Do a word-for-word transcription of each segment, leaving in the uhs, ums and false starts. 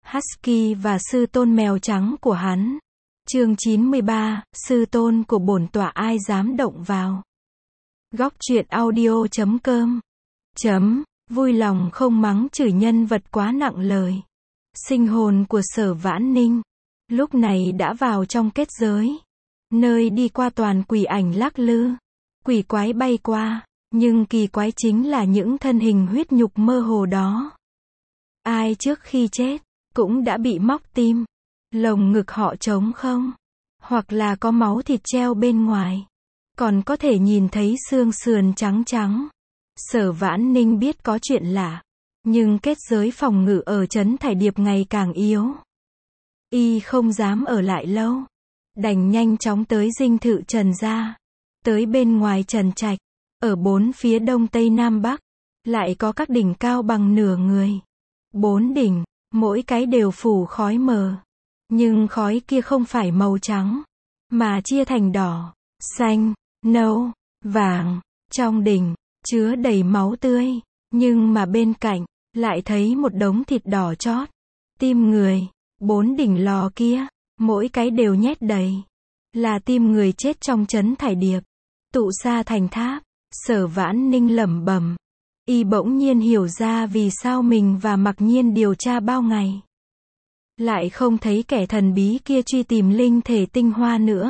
Husky và sư tôn mèo trắng của hắn. Chương chín mươi ba, sư tôn của bổn tọa ai dám động vào. Góc truyện audio chấm com chấm, vui lòng không mắng chửi nhân vật quá nặng lời. Sinh hồn của Sở Vãn Ninh lúc này đã vào trong kết giới, nơi đi qua toàn quỷ ảnh lắc lư, quỷ quái bay qua, nhưng kỳ quái chính là những thân hình huyết nhục mơ hồ đó. Ai trước khi chết cũng đã bị móc tim, lồng ngực họ trống không, hoặc là có máu thịt treo bên ngoài, còn có thể nhìn thấy xương sườn trắng trắng. Sở Vãn Ninh biết có chuyện lạ, nhưng kết giới phòng ngự ở trấn Thải Điệp ngày càng yếu. Y không dám ở lại lâu, đành nhanh chóng tới dinh thự Trần gia. Tới bên ngoài Trần Trạch, ở bốn phía đông tây nam bắc, lại có các đỉnh cao bằng nửa người. Bốn đỉnh, mỗi cái đều phủ khói mờ, nhưng khói kia không phải màu trắng, mà chia thành đỏ, xanh, nâu, vàng. Trong đỉnh chứa đầy máu tươi, nhưng mà bên cạnh lại thấy một đống thịt đỏ chót, tim người. Bốn đỉnh lò kia, mỗi cái đều nhét đầy, là tim người chết trong trấn Thải Điệp. Tụ Sa Thành Tháp. Sở Vãn Ninh lẩm bẩm. Y bỗng nhiên hiểu ra vì sao mình và Mặc Nhiên điều tra bao ngày, lại không thấy kẻ thần bí kia truy tìm linh thể tinh hoa nữa.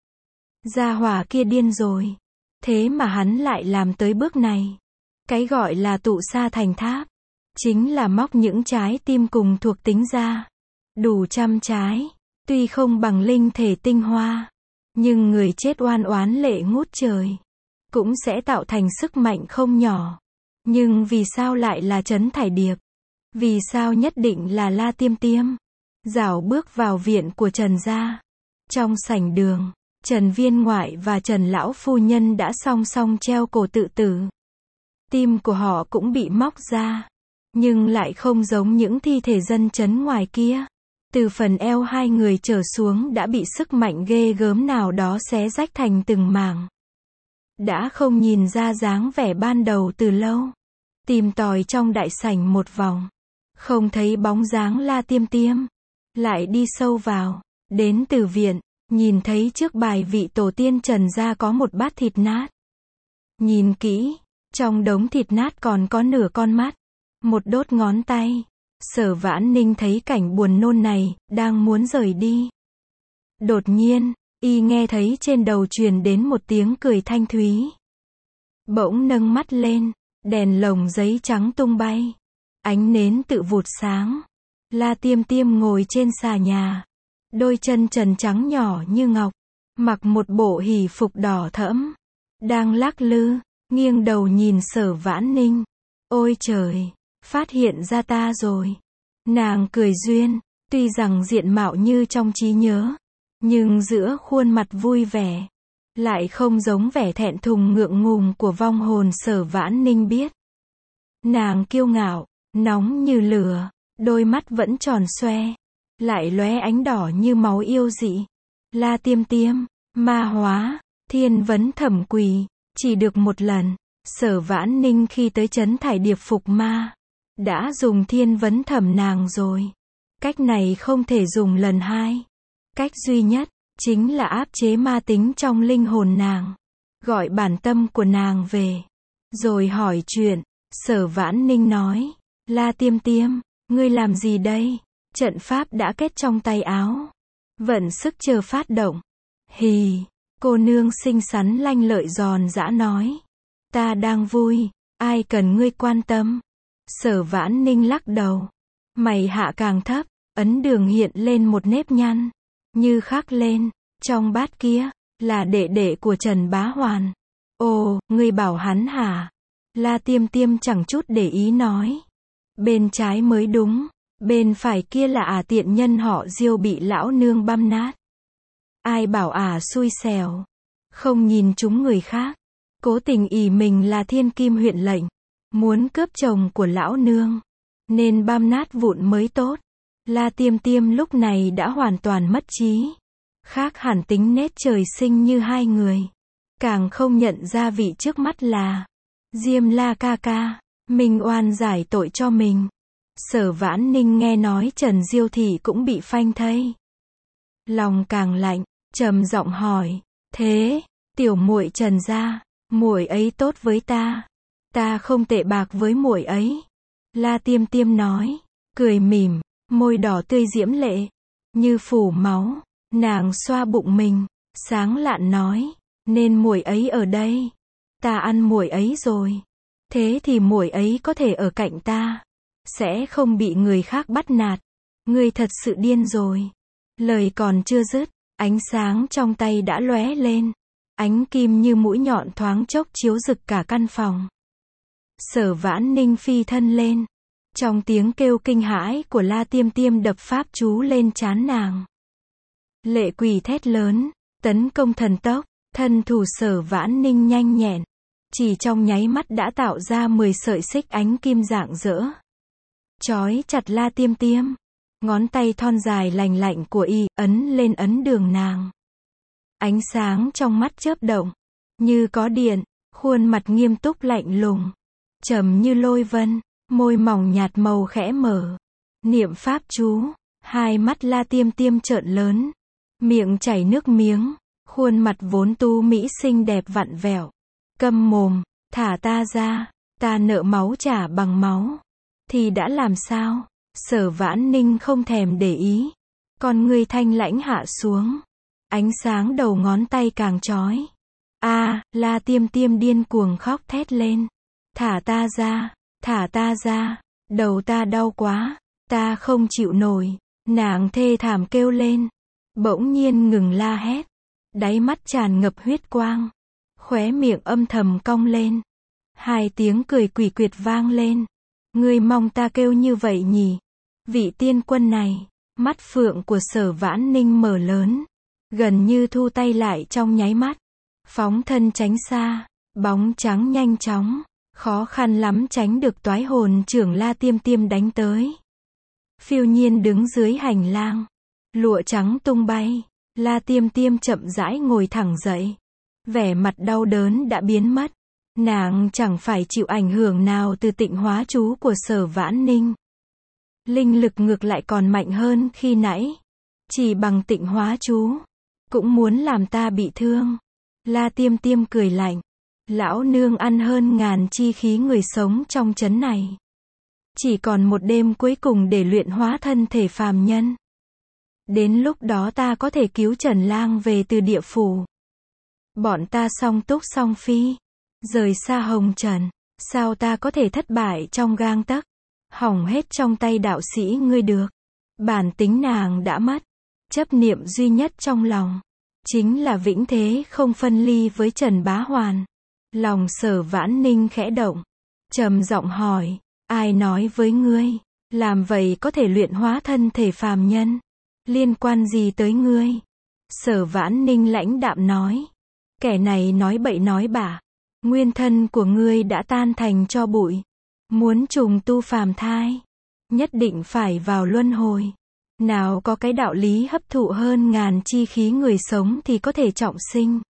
Gia hỏa kia điên rồi, thế mà hắn lại làm tới bước này. Cái gọi là Tụ Sa Thành Tháp, chính là móc những trái tim cùng thuộc tính ra. Đủ trăm trái, tuy không bằng linh thể tinh hoa, nhưng người chết oan oán lệ ngút trời, cũng sẽ tạo thành sức mạnh không nhỏ. Nhưng vì sao lại là trấn Thải Điệp? Vì sao nhất định là La Tiêm Tiêm? Dạo bước vào viện của Trần gia. Trong sảnh đường, Trần Viên Ngoại và Trần Lão Phu Nhân đã song song treo cổ tự tử. Tim của họ cũng bị móc ra, nhưng lại không giống những thi thể dân trấn ngoài kia. Từ phần eo hai người trở xuống đã bị sức mạnh ghê gớm nào đó xé rách thành từng mảng. Đã không nhìn ra dáng vẻ ban đầu từ lâu. Tìm tòi trong đại sảnh một vòng, không thấy bóng dáng La Tiêm Tiêm. Lại đi sâu vào, đến từ viện, nhìn thấy trước bài vị tổ tiên Trần gia có một bát thịt nát. Nhìn kỹ, trong đống thịt nát còn có nửa con mắt, một đốt ngón tay. Sở Vãn Ninh thấy cảnh buồn nôn này, đang muốn rời đi. Đột nhiên, y nghe thấy trên đầu truyền đến một tiếng cười thanh thúy. Bỗng nâng mắt lên, đèn lồng giấy trắng tung bay, ánh nến tự vụt sáng. La Tiêm Tiêm ngồi trên xà nhà, đôi chân trần trắng nhỏ như ngọc, mặc một bộ hỷ phục đỏ thẫm, đang lắc lư, nghiêng đầu nhìn Sở Vãn Ninh. Ôi trời, phát hiện ra ta rồi. Nàng cười duyên, tuy rằng diện mạo như trong trí nhớ, nhưng giữa khuôn mặt vui vẻ, lại không giống vẻ thẹn thùng ngượng ngùng của vong hồn Sở Vãn Ninh biết. Nàng kiêu ngạo, nóng như lửa, đôi mắt vẫn tròn xoe, lại lóe ánh đỏ như máu yêu dị. La Tiêm Tiêm, ma hóa, thiên vấn thẩm quỷ, chỉ được một lần. Sở Vãn Ninh khi tới trấn Thải Điệp phục ma, đã dùng thiên vấn thẩm nàng rồi. Cách này không thể dùng lần hai. Cách duy nhất, chính là áp chế ma tính trong linh hồn nàng, gọi bản tâm của nàng về, rồi hỏi chuyện. Sở Vãn Ninh nói, La Tiêm Tiêm, ngươi làm gì đây? Trận pháp đã kết trong tay áo, vận sức chờ phát động. Hì, cô nương xinh xắn lanh lợi giòn giã nói, ta đang vui, ai cần ngươi quan tâm. Sở Vãn Ninh lắc đầu, mày hạ càng thấp, ấn đường hiện lên một nếp nhăn, như khắc lên, trong bát kia, là đệ đệ của Trần Bá Hoàn. Ồ, ngươi bảo hắn hả? La Tiêm Tiêm chẳng chút để ý nói, bên trái mới đúng, bên phải kia là ả tiện nhân họ Diêu bị lão nương băm nát. Ai bảo ả xui xẻo, không nhìn chúng người khác, cố tình ỷ mình là thiên kim huyện lệnh, muốn cướp chồng của lão nương, nên băm nát vụn mới tốt. La Tiêm Tiêm lúc này đã hoàn toàn mất trí, khác hẳn tính nết trời sinh như hai người, càng không nhận ra vị trước mắt là Diêm La ca ca. Mình oan giải tội cho mình. Sở Vãn Ninh nghe nói Trần Diêu Thị cũng bị phanh thây. Lòng càng lạnh, trầm giọng hỏi, thế, tiểu muội Trần gia, muội ấy tốt với ta. Ta không tệ bạc với muội ấy. La Tiêm Tiêm nói, cười mỉm, môi đỏ tươi diễm lệ, như phủ máu. Nàng xoa bụng mình, sáng lạn nói, nên muội ấy ở đây. Ta ăn muội ấy rồi. Thế thì muội ấy có thể ở cạnh ta, sẽ không bị người khác bắt nạt. Ngươi thật sự điên rồi. Lời còn chưa dứt, ánh sáng trong tay đã lóe lên. Ánh kim như mũi nhọn thoáng chốc chiếu rực cả căn phòng. Sở Vãn Ninh phi thân lên. Trong tiếng kêu kinh hãi của La Tiêm Tiêm đập pháp chú lên trán nàng. Lệ Quỳ thét lớn, tấn công thần tốc, thân thủ Sở Vãn Ninh nhanh nhẹn. Chỉ trong nháy mắt đã tạo ra mười sợi xích ánh kim rạng rỡ. Chói chặt La Tiêm Tiêm. Ngón tay thon dài lành lạnh của y, ấn lên ấn đường nàng. Ánh sáng trong mắt chớp động, như có điện, khuôn mặt nghiêm túc lạnh lùng. Trầm như lôi vân, môi mỏng nhạt màu khẽ mở. Niệm pháp chú, hai mắt La Tiêm Tiêm trợn lớn. Miệng chảy nước miếng, khuôn mặt vốn tu mỹ xinh đẹp vặn vẹo. Câm mồm, thả ta ra, ta nợ máu trả bằng máu. Thì đã làm sao? Sở Vãn Ninh không thèm để ý. Con ngươi thanh lãnh hạ xuống. Ánh sáng đầu ngón tay càng chói. A, à, La Tiêm Tiêm điên cuồng khóc thét lên. Thả ta ra, thả ta ra, đầu ta đau quá, ta không chịu nổi. Nàng thê thảm kêu lên. Bỗng nhiên ngừng la hét. Đáy mắt tràn ngập huyết quang. Khóe miệng âm thầm cong lên. Hai tiếng cười quỷ quyệt vang lên. Ngươi mong ta kêu như vậy nhỉ? Vị tiên quân này. Mắt phượng của Sở Vãn Ninh mở lớn. Gần như thu tay lại trong nháy mắt. Phóng thân tránh xa. Bóng trắng nhanh chóng. Khó khăn lắm tránh được toái hồn trưởng La Tiêm Tiêm đánh tới. Phiêu nhiên đứng dưới hành lang. Lụa trắng tung bay. La Tiêm Tiêm chậm rãi ngồi thẳng dậy. Vẻ mặt đau đớn đã biến mất. Nàng chẳng phải chịu ảnh hưởng nào từ tịnh hóa chú của Sở Vãn Ninh. Linh lực ngược lại còn mạnh hơn khi nãy. Chỉ bằng tịnh hóa chú, cũng muốn làm ta bị thương. La Tiêm Tiêm cười lạnh. Lão nương ăn hơn ngàn chi khí người sống trong trấn này. Chỉ còn một đêm cuối cùng để luyện hóa thân thể phàm nhân. Đến lúc đó ta có thể cứu Trần Lang về từ địa phủ. Bọn ta song túc song phi. Rời xa hồng trần. Sao ta có thể thất bại trong gang tấc. Hỏng hết trong tay đạo sĩ ngươi được. Bản tính nàng đã mất. Chấp niệm duy nhất trong lòng. Chính là vĩnh thế không phân ly với Trần Bá Hoàn. Lòng Sở Vãn Ninh khẽ động. Trầm giọng hỏi. Ai nói với ngươi. Làm vậy có thể luyện hóa thân thể phàm nhân. Liên quan gì tới ngươi? Sở Vãn Ninh lãnh đạm nói. Kẻ này nói bậy nói bạ. Nguyên thân của ngươi đã tan thành tro bụi. Muốn trùng tu phàm thai. Nhất định phải vào luân hồi. Nào có cái đạo lý hấp thụ hơn ngàn chi khí người sống thì có thể trọng sinh.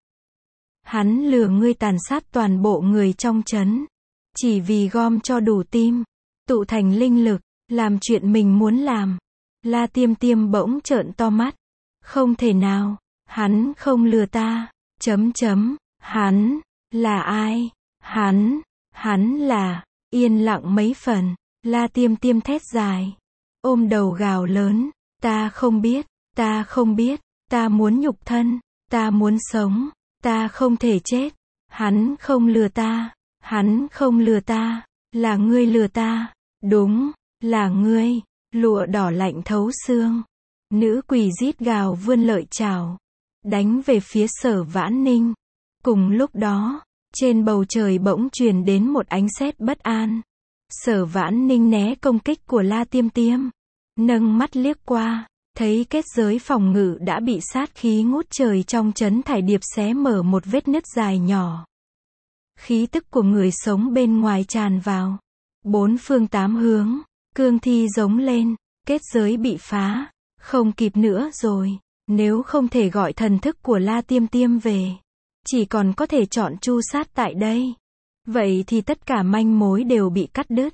Hắn lừa ngươi tàn sát toàn bộ người trong trấn. Chỉ vì gom cho đủ tim. Tụ thành linh lực. Làm chuyện mình muốn làm. La Tiêm Tiêm bỗng trợn to mắt. Không thể nào. Hắn không lừa ta. Chấm chấm. Hắn. Là ai? Hắn. Hắn là. Yên lặng mấy phần. La Tiêm Tiêm thét dài. Ôm đầu gào lớn. Ta không biết. Ta không biết. Ta muốn nhục thân. Ta muốn sống. Ta không thể chết. Hắn không lừa ta. Hắn không lừa ta. Là ngươi lừa ta. Đúng. Là ngươi. Lụa đỏ lạnh thấu xương. Nữ quỷ rít gào vươn lợi chảo. Đánh về phía Sở Vãn Ninh. Cùng lúc đó, trên bầu trời bỗng truyền đến một ánh sét bất an. Sở Vãn Ninh né công kích của La Tiêm Tiêm. Nâng mắt liếc qua, thấy kết giới phòng ngự đã bị sát khí ngút trời trong trấn thải điệp xé mở một vết nứt dài nhỏ. Khí tức của người sống bên ngoài tràn vào. Bốn phương tám hướng, cương thi giống lên, kết giới bị phá. Không kịp nữa rồi, nếu không thể gọi thần thức của La Tiêm Tiêm về. Chỉ còn có thể chọn chu sát tại đây. Vậy thì tất cả manh mối đều bị cắt đứt.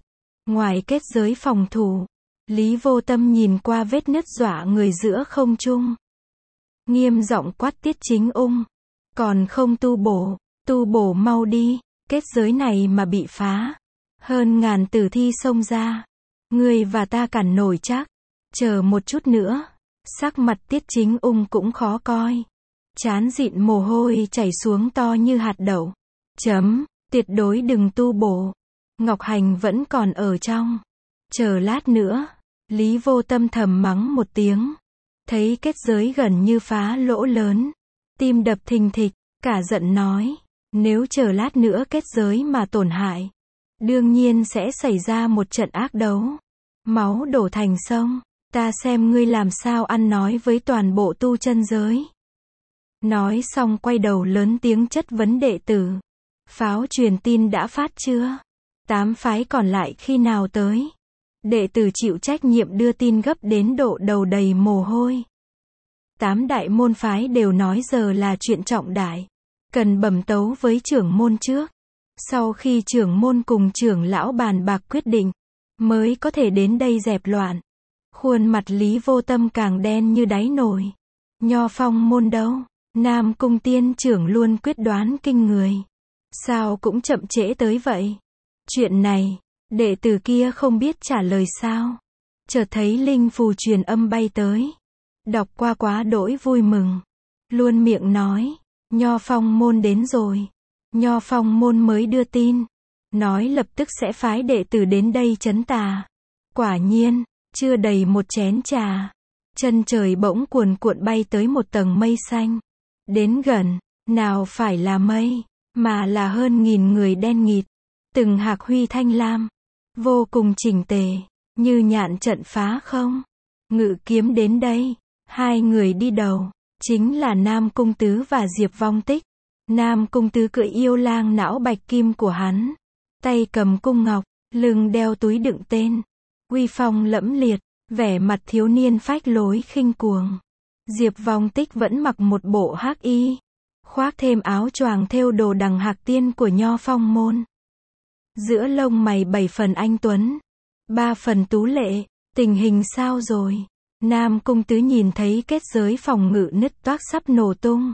Ngoài kết giới phòng thủ, Lý Vô Tâm nhìn qua vết nứt dọa người giữa không trung. Nghiêm giọng quát Tiết Chính Ung. Còn không tu bổ, tu bổ mau đi, kết giới này mà bị phá. Hơn ngàn tử thi xông ra. Ngươi và ta cản nổi chắc. Chờ một chút nữa. Sắc mặt Tiết Chính Ung cũng khó coi. Trán dịn mồ hôi chảy xuống to như hạt đậu. Chấm, tuyệt đối đừng tu bổ. Ngọc Hành vẫn còn ở trong. Chờ lát nữa. Lý Vô Tâm thầm mắng một tiếng. Thấy kết giới gần như phá lỗ lớn. Tim đập thình thịch, cả giận nói. Nếu chờ lát nữa kết giới mà tổn hại. Đương nhiên sẽ xảy ra một trận ác đấu. Máu đổ thành sông. Ta xem ngươi làm sao ăn nói với toàn bộ tu chân giới. Nói xong quay đầu lớn tiếng chất vấn đệ tử. Pháo truyền tin đã phát chưa? Tám phái còn lại khi nào tới? Đệ tử chịu trách nhiệm đưa tin gấp đến độ đầu đầy mồ hôi. Tám đại môn phái đều nói giờ là chuyện trọng đại. Cần bẩm tấu với trưởng môn trước. Sau khi trưởng môn cùng trưởng lão bàn bạc quyết định, mới có thể đến đây dẹp loạn. Khuôn mặt Lý Vô Tâm càng đen như đáy nồi. Nho Phong môn đâu? Nam Cung tiên trưởng luôn quyết đoán kinh người. Sao cũng chậm trễ tới vậy? Chuyện này, đệ tử kia không biết trả lời sao. Chợt thấy linh phù truyền âm bay tới. Đọc qua quá đỗi vui mừng. Luôn miệng nói, Nho Phong môn đến rồi. Nho Phong môn mới đưa tin. Nói lập tức sẽ phái đệ tử đến đây trấn tà. Quả nhiên, chưa đầy một chén trà. Chân trời bỗng cuồn cuộn bay tới một tầng mây xanh. Đến gần, nào phải là mây, mà là hơn nghìn người đen nghịt. Từng hạc huy thanh lam. Vô cùng chỉnh tề, như nhạn trận phá không. Ngự kiếm đến đây. Hai người đi đầu, chính là Nam Cung Tứ và Diệp Vong Tích. Nam Cung Tứ cưỡi yêu lang não bạch kim của hắn. Tay cầm cung ngọc, lưng đeo túi đựng tên. Uy phong lẫm liệt, vẻ mặt thiếu niên phách lối khinh cuồng. Diệp Vong Tích vẫn mặc một bộ hắc y. Khoác thêm áo choàng thêu đồ đằng hạc tiên của Nho Phong môn. Giữa lông mày bảy phần anh tuấn. Ba phần tú lệ, tình hình sao rồi? Nam Cung Tứ nhìn thấy kết giới phòng ngự nứt toác sắp nổ tung.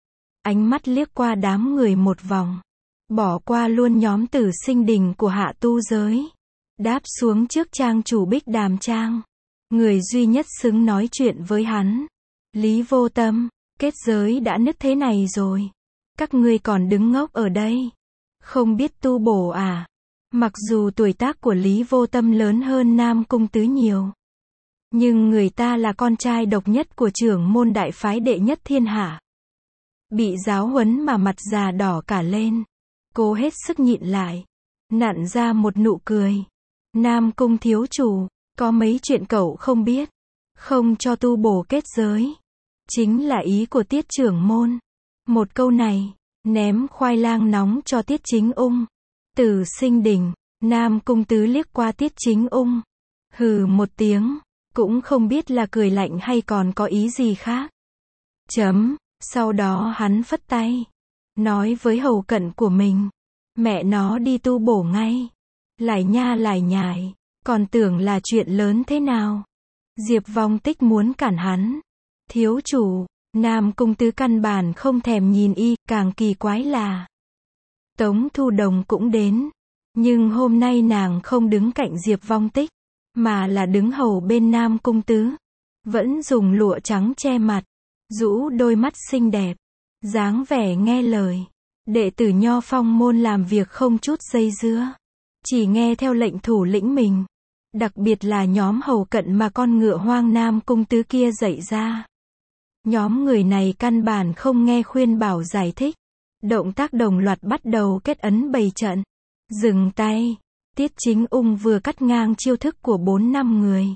Ánh mắt liếc qua đám người một vòng. Bỏ qua luôn nhóm tử sinh đình của hạ tu giới. Đáp xuống trước trang chủ Bích Đàm Trang. Người duy nhất xứng nói chuyện với hắn. Lý Vô Tâm, kết giới đã nứt thế này rồi. Các ngươi còn đứng ngốc ở đây. Không biết tu bổ à? Mặc dù tuổi tác của Lý Vô Tâm lớn hơn Nam Cung Tứ nhiều. Nhưng người ta là con trai độc nhất của trưởng môn đại phái đệ nhất thiên hạ. Bị giáo huấn mà mặt già đỏ cả lên. Cố hết sức nhịn lại. Nặn ra một nụ cười. Nam Cung thiếu chủ, có mấy chuyện cậu không biết. Không cho tu bổ kết giới. Chính là ý của Tiết trưởng môn. Một câu này, ném khoai lang nóng cho Tiết Chính Ung. Tử sinh đình, Nam Cung Tứ liếc qua Tiết Chính Ung. Hừ một tiếng, cũng không biết là cười lạnh hay còn có ý gì khác. Chấm, sau đó hắn phất tay. Nói với hầu cận của mình. Mẹ nó đi tu bổ ngay. Lải nha lải nhải, còn tưởng là chuyện lớn thế nào. Diệp Vong Tích muốn cản hắn. Thiếu chủ, Nam Cung Tứ căn bản không thèm nhìn y, càng kỳ quái là Tống Thu Đồng cũng đến. Nhưng hôm nay nàng không đứng cạnh Diệp Vong Tích, mà là đứng hầu bên Nam Cung Tứ. Vẫn dùng lụa trắng che mặt, rũ đôi mắt xinh đẹp, dáng vẻ nghe lời. Đệ tử Nho Phong môn làm việc không chút dây dưa, chỉ nghe theo lệnh thủ lĩnh mình. Đặc biệt là nhóm hầu cận mà con ngựa hoang Nam Cung Tứ kia dạy ra. Nhóm người này căn bản không nghe khuyên bảo giải thích. Động tác đồng loạt bắt đầu kết ấn bày trận. Dừng tay. Tiết Chính Ung vừa cắt ngang chiêu thức của bốn năm người.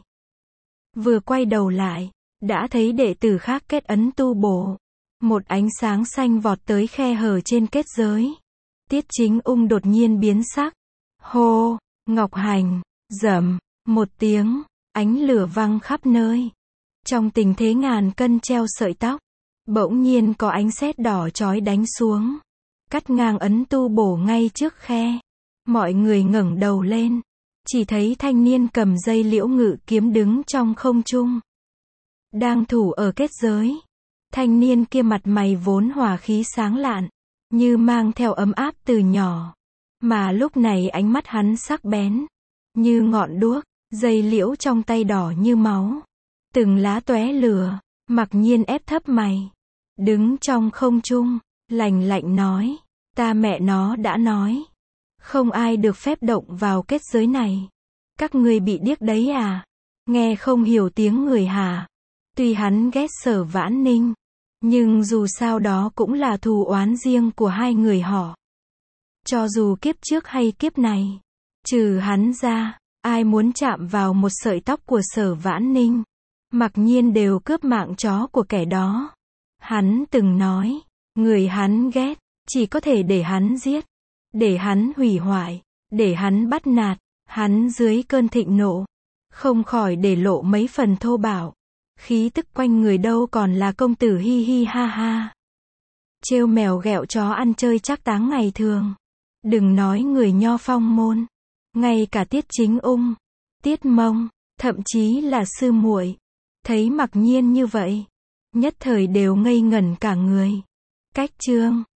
Vừa quay đầu lại, đã thấy đệ tử khác kết ấn tu bổ. Một ánh sáng xanh vọt tới khe hở trên kết giới. Tiết Chính Ung đột nhiên biến sắc. Hô, Ngọc Hành, rầm, một tiếng, ánh lửa văng khắp nơi. Trong tình thế ngàn cân treo sợi tóc, bỗng nhiên có ánh sét đỏ chói đánh xuống. Cắt ngang ấn tu bổ ngay trước khe. Mọi người ngẩng đầu lên. chỉ thấy thanh niên cầm dây liễu ngự kiếm đứng trong không trung. Đang thủ ở kết giới. Thanh niên kia mặt mày vốn hòa khí sáng lạn, như mang theo ấm áp từ nhỏ. Mà lúc này ánh mắt hắn sắc bén, như ngọn đuốc, dây liễu trong tay đỏ như máu. Từng lá tóe lửa, Mặc Nhiên ép thấp mày, đứng trong không trung, lạnh lạnh nói, ta mẹ nó đã nói, không ai được phép động vào kết giới này. Các ngươi bị điếc đấy à? Nghe không hiểu tiếng người hả? Tuy hắn ghét Sở Vãn Ninh, nhưng dù sao đó cũng là thù oán riêng của hai người họ. Cho dù kiếp trước hay kiếp này, trừ hắn ra, ai muốn chạm vào một sợi tóc của Sở Vãn Ninh, Mặc Nhiên đều cướp mạng chó của kẻ đó. Hắn từng nói, người hắn ghét, chỉ có thể để hắn giết, để hắn hủy hoại, để hắn bắt nạt. Hắn dưới cơn thịnh nộ, không khỏi để lộ mấy phần thô bạo. Khí tức quanh người đâu còn là công tử hi hi ha ha. Trêu mèo ghẹo chó ăn chơi trác táng ngày thường. Đừng nói người Nho Phong môn, ngay cả Tiết Chính Ung, Tiết Mông, thậm chí là sư muội, thấy Mặc Nhiên như vậy, nhất thời đều ngây ngẩn cả người. Cách chương